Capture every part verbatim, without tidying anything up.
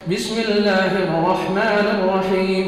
بسم الله الرحمن الرحيم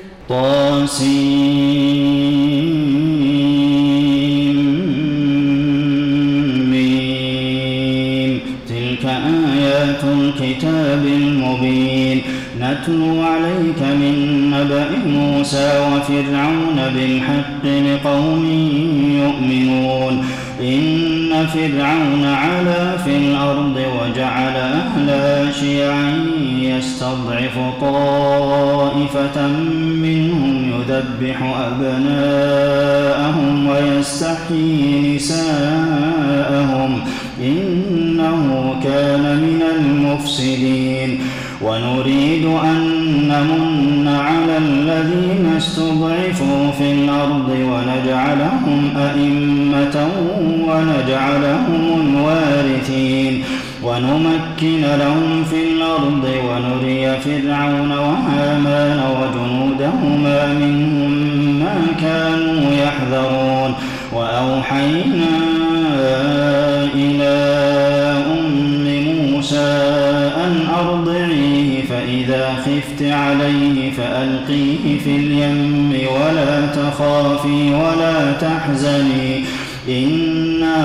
طاسيم تلك آيات الكتاب المبين نتلو عليك من نبأ موسى وفرعون بالحق لقوم يؤمنون إن فرعون علا في الأرض وجعل أهلها شيعا يستضعف طائفة منهم يذبح أبناءهم ويستحيي نساءهم إنه كان من المفسدين ونريد أن نمن على الذين استضعفوا في الأرض ونجعلهم أئمة ونجعلهم الوارثين ونمكن لهم في الأرض ونري فرعون وهامان وجنودهما منهم ما كانوا يحذرون وأوحينا إلى أم موسى أن أرضعيه فإذا خفت عليه فألقيه في اليم ولا تخافي ولا تحزني إنا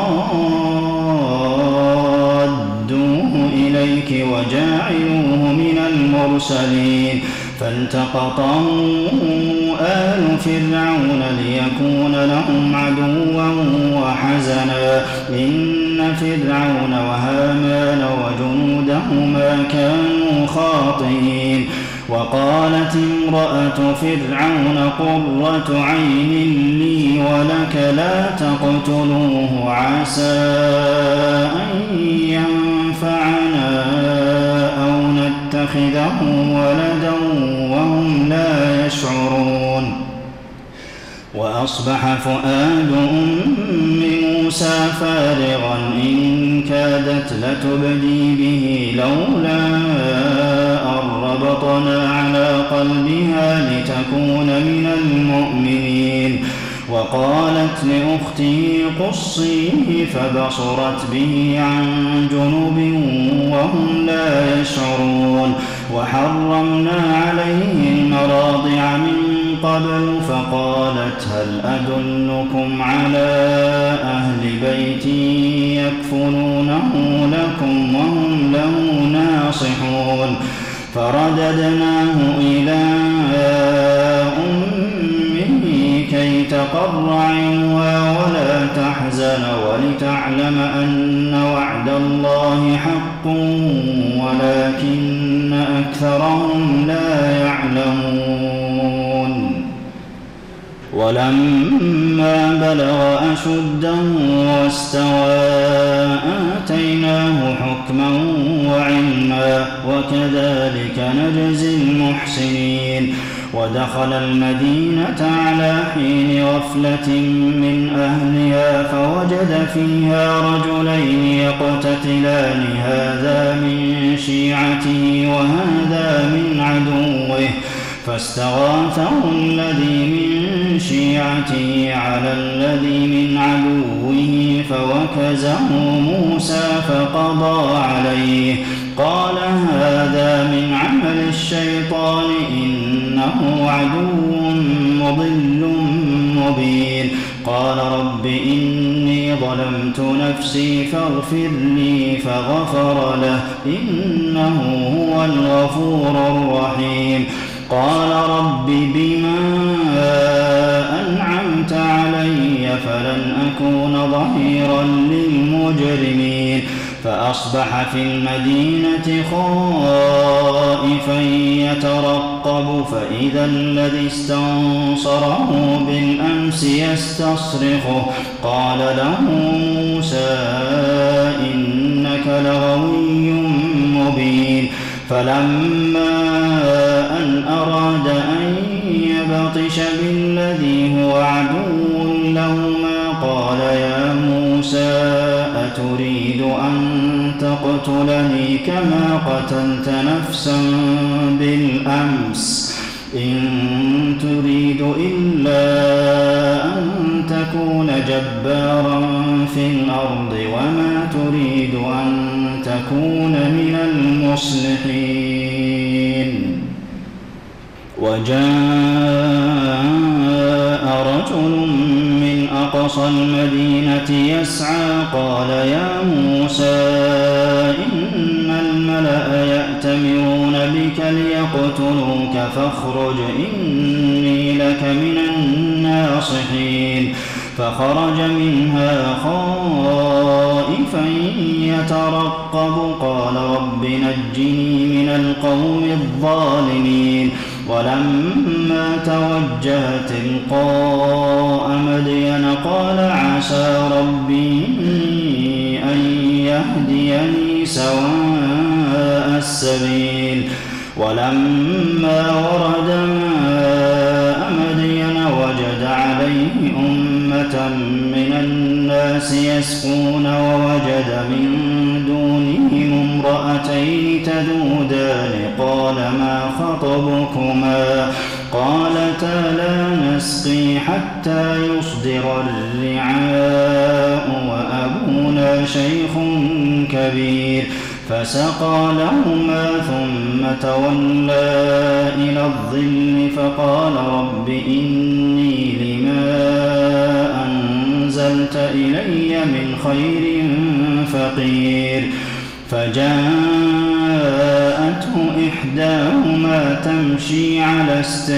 رادوه إليك وجاعلوه من المرسلين فالتقطه آل فرعون ليكون لهم عدوا وحزنا إن فرعون وهامان وجنودهما كانوا خاطئين وقالت امرأة فرعون قرة عين لي ولك لا تقتلوه عسى أن ينفعنا أو نتخذه ولدا وهم لا يشعرون وأصبح فؤاد أم موسى فارغا إن كادت لتبدي به لولا أن ربطنا على قلبها لتكون من المؤمنين وقالت لأخته قصيه فبصرت به عن جنب وهم لا يشعرون وحرمنا عليه المراضع من قبل فقالت هل أدلكم على أهل بيت يكفلونه لكم وهم له ناصحون فرددناه إلى أمه كي تقر عينها ولا تحزن ولتعلم أن وعد الله حق ولكن أكثرهم لا يعلمون ولما بلغ أشده واستوى آتيناه حكما وعلما وكذلك نجزي المحسنين ودخل المدينة على حين غفلة من أهلها فوجد فيها رجلين يقتتلان هذا من شيعته وهذا من عدوه فاستغاثه الذي من شيعته على الذي من عدوه فوكزه موسى فقضى عليه قال هذا من عمل الشيطان إنه عدو مضل مبين قال رب إني ظلمت نفسي فاغفر لي فغفر له إنه هو الغفور الرحيم قال رب بما أنعمت علي فلن أكون ظهيرا للمجرمين فأصبح في المدينة خائفا يترقب فإذا الذي استنصره بالأمس يستصرخه قال له موسى إنك لغوي مبين فلما أن أراد أن يبطش بالذي هو عدو لهما قال يا موسى أتريد أن تقتلني كما قتلت نفسا بالأمس إن تريد إلا أن تكون جبارا في الأرض وما تريد أن تكون من المصلحين وجاء رجل من أقصى المدينة يسعى قال يا موسى إن الملأ يأتمرون بك ليقتلوك فاخرج إني لك من الناصحين فخرج منها خائفا يترقب قال رب نجني من القوم الظالمين ولما توجه تلقاء مدين قال عسى ربي أن يهديني سواء السبيل ولما ورد ماء مدين وجد عليه أمة من الناس يسقون ووجد من دونهم امرأتين تذودان قال ما خطبكما قالتا لا نسقي حتى يصدر الرعاء وأبونا شيخ كبير فسقى لهما ثم تولى إلى الظل فقال رب إني لما أنزلت إلي من خير فقير فجاءته إحداهما تمشي على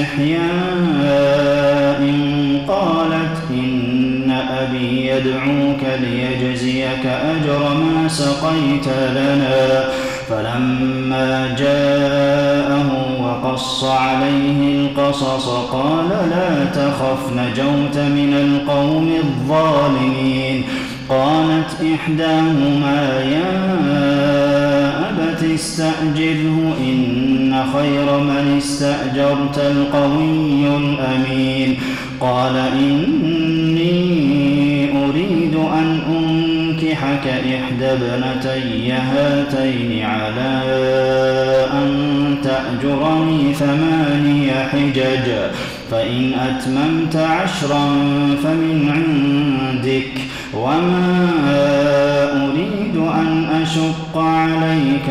استحياء قالت إن أبي يدعوك ليجزيك أجر ما سقيت لنا فلما جاءه وقص عليه القصص قال لا تخف نجوت من القوم الظالمين قالت إحداهما يا أبت استأجره إن خير من استأجرت القوي الأمين قال إني أريد أن أنكحك إحدى ابنتي هاتين على أن تأجرني ثماني حجج فإن أتممت عشرا فمن عندك وما أريد أن أشق عليك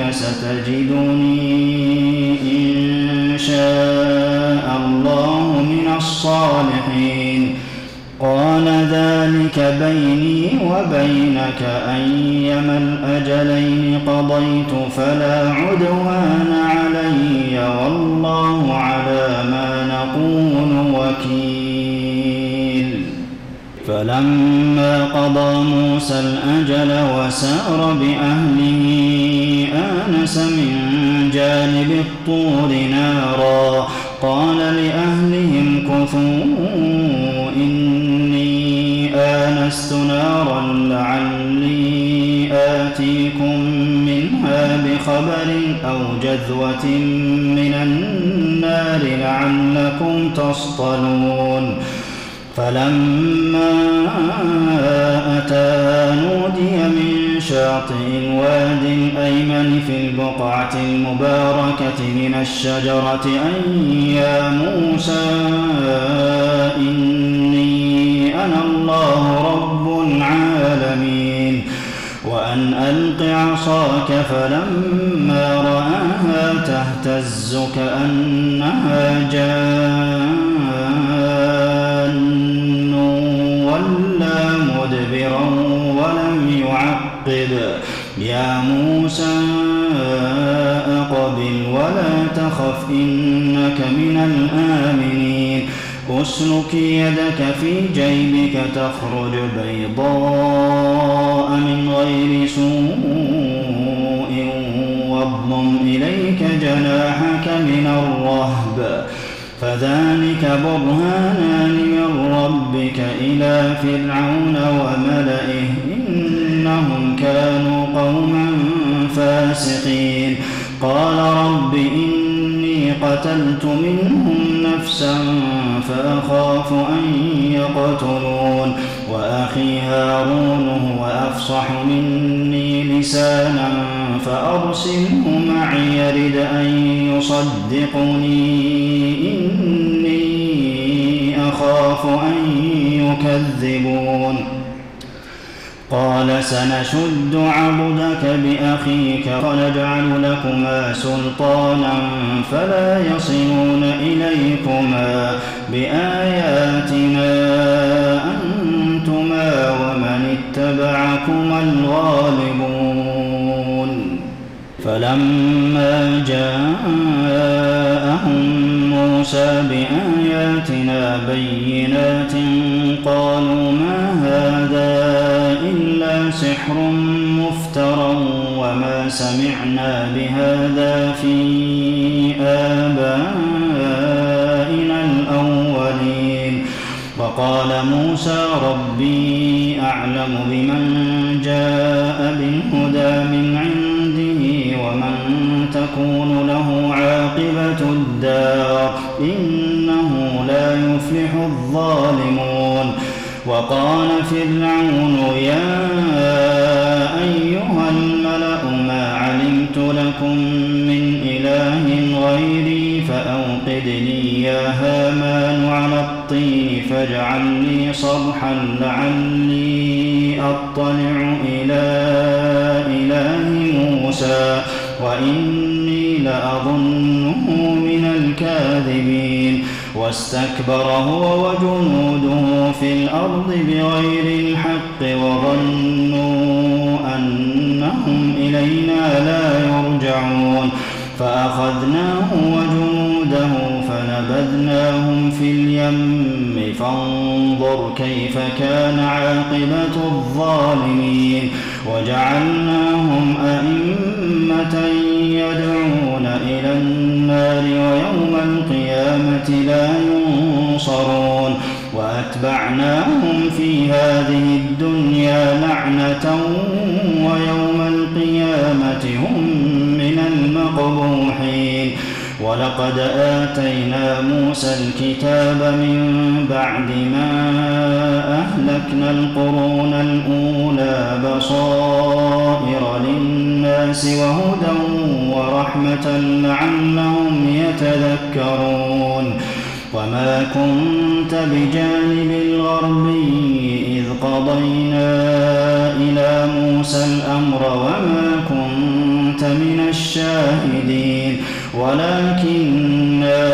ستجدني إن شاء الله من الصالحين قال ذلك بيني وبينك أيما الأجلين قضيت فلا عدوان علي والله على ما نقول وكيل فلما قضى موسى الأجل وسار بأهله آنس من جانب الطور نارا قال لأهلهم كثوا إني آنست نارا لعلي آتيكم منها بخبر أو جذوة من النار لعلكم تصطلون فلما أتى نودي من شاطئ الواد الأيمن في البقعة المباركة من الشجرة أن يا موسى إني أنا الله رب العالمين وأن ألق عصاك فلما رآها تهتز كأنها جان ولا مدبرا ولم يعقب يا موسى أقبل ولا تخف إنك من الآمنين أسلك يدك في جيبك تخرج بيضاء من غير سوء واضم إليك جناحك من الرهب فذلك برهانان من ربك إلى فرعون وملئه إنهم كانوا قوما فاسقين قال رب إني قتلت منهم نفسا فأخاف أن يقتلون وأخي هارون هو أفصح مني لسانا فأرسله معي يرد أن يصدقني إني أخاف أن يكذبون قال سنشد عضدك بأخيك ونجعل لكما سلطانا فلا يصلون إليكما بآياتنا أنتما ومن اتبعكما الغالبون. فلما جاءهم موسى بآياتنا بينات قالوا ما هذا إلا سحر مفترى وما سمعنا بهذا في آبائنا الأولين. وقال موسى ربي أعلم بمن جاء بالهدى من عنده ومن تكون له عاقبة الدار إنه لا يفلح الظالمون. وقال فرعون يا أيها الملأ ما علمت لكم من إله غيري فأوقد لي يا هامان على الطين فاجعل لي صرحا لعلي أطلع إلى إله موسى وإني لأظنه من الكاذبين. واستكبر هو وجنوده في الأرض بغير الحق وظنوا أنهم إلينا لا يرجعون. فأخذناه وجنوده فنبذناهم في اليم فانظر كيف كان عاقبة الظالمين. وجعلناهم أئمة يدعون إلى النار ويوم القيامة لا ينصرون. وأتبعناهم في هذه الدنيا لعنة ويوم القيامة هم من المقبوحين. ولقد آتينا موسى الكتاب من بعد ما أهلكنا القرون الأولى بصائر للناس وهدى ورحمة لعلهم يتذكرون. وما كنت بجانب الغربي إذ قضينا إلى موسى الأمر وما كنت من الشاهدين ولكننا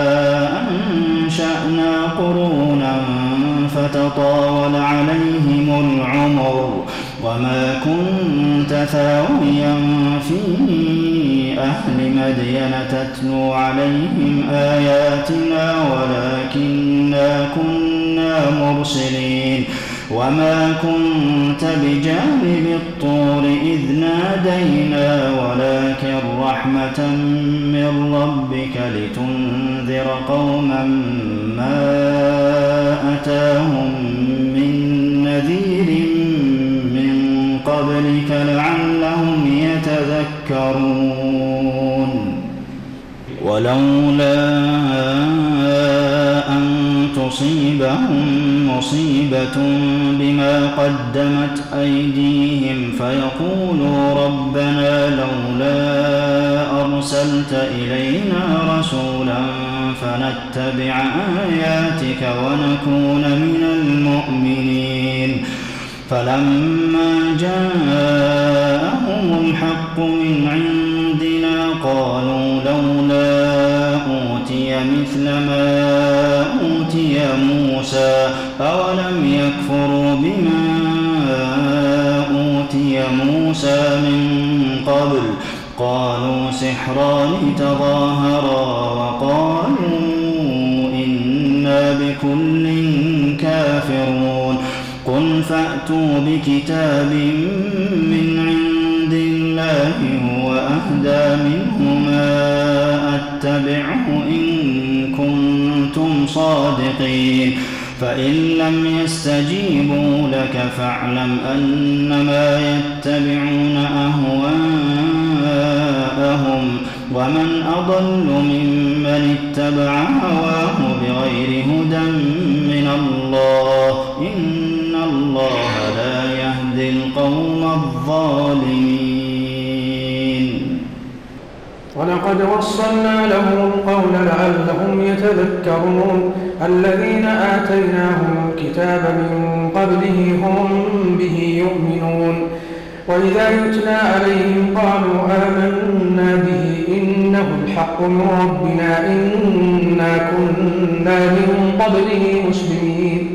أنشأنا قرونا فتطاول عليهم العمر وما كنت ثاويا في أهل مدين تتلو عليهم آياتنا ولكننا كنا مرسلين. وما كنت بجانب الطور إذ نادينا ولكن رحمة من ربك لتنذر قوما ما أتاهم من نذير من قبلك لعلهم يتذكرون. ولولا أن تصيبهم مصيبة بما قدمت أيديهم فيقولوا ربنا لولا أرسلت إلينا رسولا فنتبع آياتك ونكون من المؤمنين. فلما جاءهم الحق من عندنا قالوا لولا أوتي مثل ما أوتي موسى أولم يكفروا بما أوتي موسى من قبل قالوا سحران تظاهرا وقالوا إنا بكل كافرون. قل فأتوا بكتاب من عند الله هو أهدى منهما أتبعه إن كنتم صادقين. فإن لم يستجيبوا لك فاعلم أنما يتبعون أهواءهم ومن أضل ممن اتبع هواه بغير هدى من الله إن الله لا يهدي القوم الظالمين. ولقد وصلنا لهم القول لعلهم يتذكرون الذين آتيناهم الكتاب من قبله هم به يؤمنون وإذا يتلى عليهم قالوا آمنا به إنه الحق من ربنا إنا كنا من قبله مسلمين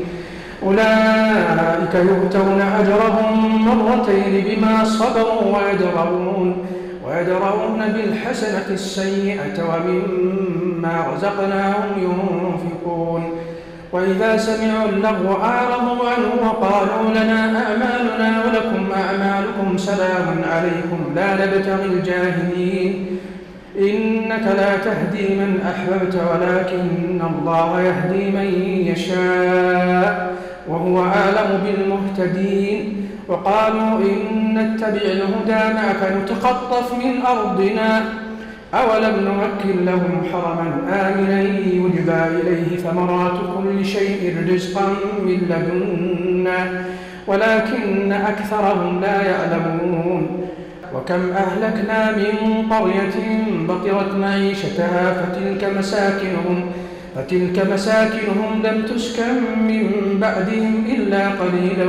أولئك يؤتون أجرهم مرتين بما صبروا ويدرؤون ويدرؤون بالحسنة السيئة ومما رزقناهم ينفقون وإذا سمعوا اللغو أعرضوا عنه وقالوا لنا أعمالنا ولكم أعمالكم سلام عليكم لا نبتغي الجاهلين إنك لا تهدي من أحببت ولكن الله يهدي من يشاء وهو أعلم بالمهتدين وقالوا إن نتبع الهدى معك نتخطف من أرضنا أولم نمكن لهم حرما آمنا يجبى إليه ثمرات كل شيء رزقا من لدنا ولكن أكثرهم لا يعلمون وكم أهلكنا من قرية بطرت معيشتها فتلك مساكنهم فتلك مساكنهم لم تسكن من بعدهم إلا قليلا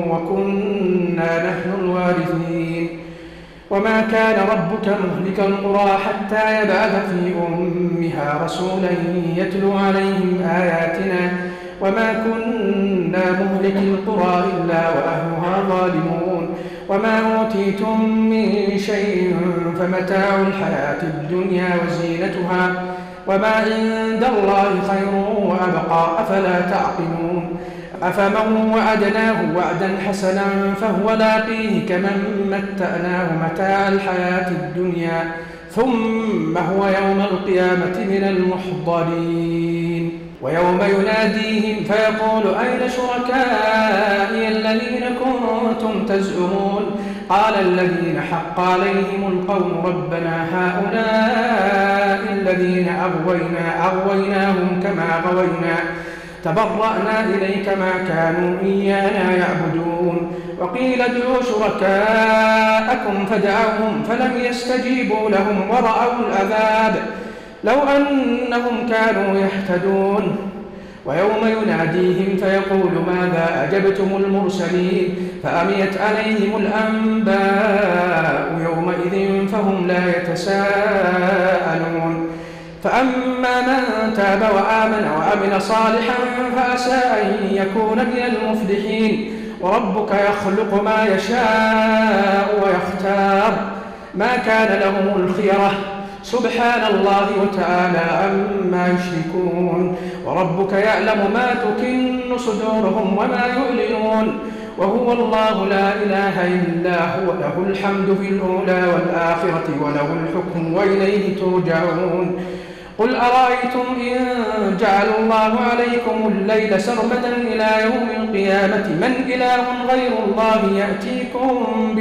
وكنا نحن الوارثين وما كان ربك مهلك القرى حتى يبعث في أمها رسولا يتلو عليهم آياتنا وما كنا مهلك القرى إلا وأهلها ظالمون وما أوتيتم من شيء فمتاع الحياة الدنيا وزينتها وما عند الله خير وأبقى أفلا تعقلون أفمن وعدناه وعدا حسنا فهو لاقيه كمن متعناه متاع الحياة الدنيا ثم هو يوم القيامة من المحضرين ويوم يناديهم فيقول أين شركائي الذين كنتم تزعمون قال الذين حق عليهم القول ربنا هؤلاء الذين أغوينا أغويناهم كما غوينا تبرأنا إليك ما كانوا إيانا يعبدون وقيل ادعوا شركاءكم فدعوهم فلم يستجيبوا لهم ورأوا العذاب لو أنهم كانوا يهتدون ويوم يناديهم فيقول ماذا أجبتم المرسلين فأميت عليهم الأنباء يومئذ فهم لا يتساءلون فأما من تاب وآمن وعمل صالحا فعسى أن يكون من المفلحين وربك يخلق ما يشاء ويختار ما كان لهم الخيرة سبحان الله وتعالى عما يشركون وربك يعلم ما تكن صدورهم وما يعلنون وهو الله لا إله إلا هو له الحمد في الأولى والآخرة وله الحكم وإليه ترجعون قل أرأيتم إن جعل الله عليكم الليل سرمدا إلى يوم القيامة من إله غير الله يأتيكم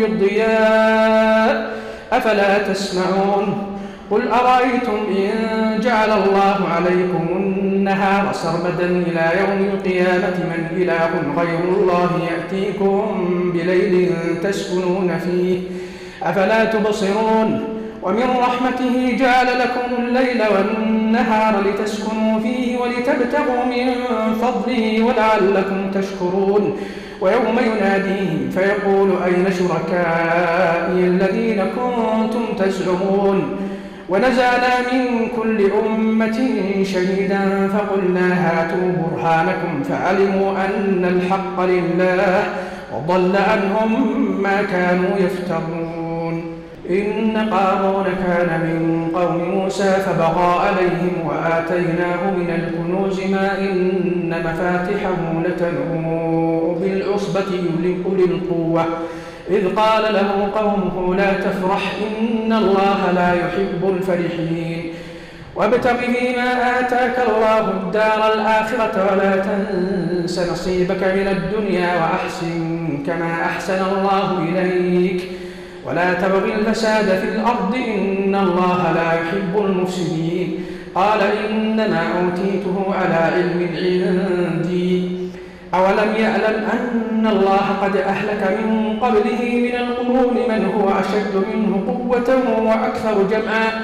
بالضياء أفلا تسمعون قل أرأيتم إن جعل الله عليكم النهار سرمدا إلى يوم القيامة من إله غير الله يأتيكم بليل تسكنون فيه أفلا تبصرون ومن رحمته جعل لكم الليل والنهار لتسكنوا فيه ولتبتغوا من فضله ولعلكم تشكرون ويوم يناديهم فيقول أين شركائي الذين كنتم تزعمون ونزعنا من كل أمة شهيدا فقلنا هاتوا برهانكم فعلموا أن الحق لله وضل عنهم ما كانوا يفترون إن قارون كان من قوم موسى فبغى عليهم وآتيناه من الكنوز ما إن مفاتحه لتنوء بالعصبة أولي القوة إذ قال له قومه لا تفرح إن الله لا يحب الفرحين وابتغ فيما آتاك الله الدار الآخرة ولا تنس نصيبك من الدنيا وأحسن كما أحسن الله إليك ولا تبغ الفساد في الأرض إن الله لا يحب المفسدين قال إنما أوتيته على علم عندي أولم يعلم أن الله قد أهلك من قبله من القرون من هو أشد منه قوة وأكثر جمعا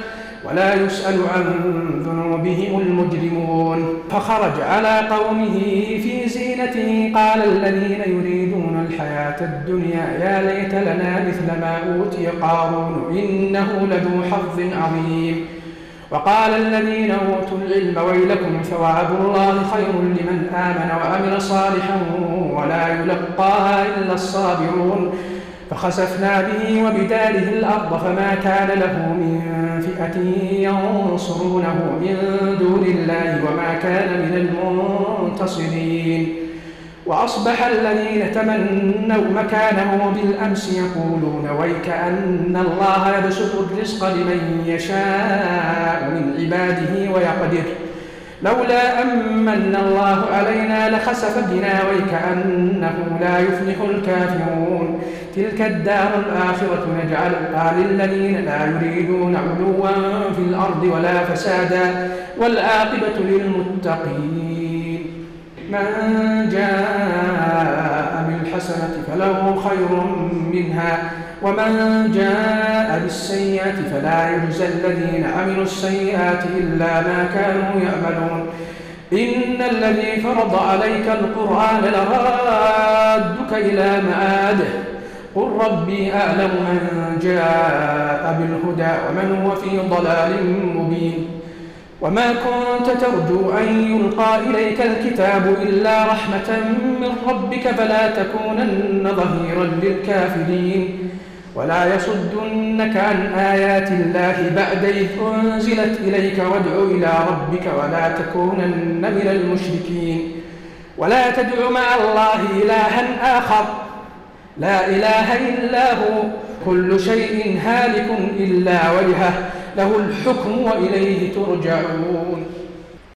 ولا يسأل عن ذنوبهم المجرمون. فخرج على قومه في زينته قال الذين يريدون الحياة الدنيا يا ليت لنا مثل ما أوتي قارون إنه لذو حظ عظيم. وقال الذين أوتوا العلم ويلكم ثواب الله خير لمن آمن وعمل صالحا ولا يلقاها إلا الصابرون. فخسفنا به وبداره الأرض فما كان له من فئة ينصرونه من دون الله وما كان من المنتصرين. وأصبح الذين تمنوا مكانه بالأمس يقولون ويك أن الله يبسط الرزق لمن يشاء من عباده ويقدر لولا أمن الله علينا لخسف بنا ويكأنه لا يفلح الكافرون. تلك الدار الآخرة نجعلها للذين لا يريدون علوا في الأرض ولا فسادا والعاقبة للمتقين. من جاء بالحسنة فله خير منها ومن جاء بالسيئة فلا يجزى الذين عملوا السيئات إلا ما كانوا يعملون. إن الذي فرض عليك القرآن لرادك إلى معاده قل ربي أعلم من جاء بالهدى ومن هو في ضلال مبين. وما كنت ترجو أن يلقى إليك الكتاب إلا رحمة من ربك فلا تكونن ظهيرا للكافرين. ولا يصدنك عن آيات الله بعد إذ أنزلت إليك وادع إلى ربك ولا تكونن من المشركين. ولا تدع مع الله إلها آخر لا إله إلا هو كل شيء هالك إلا وجهه له الحكم وإليه ترجعون.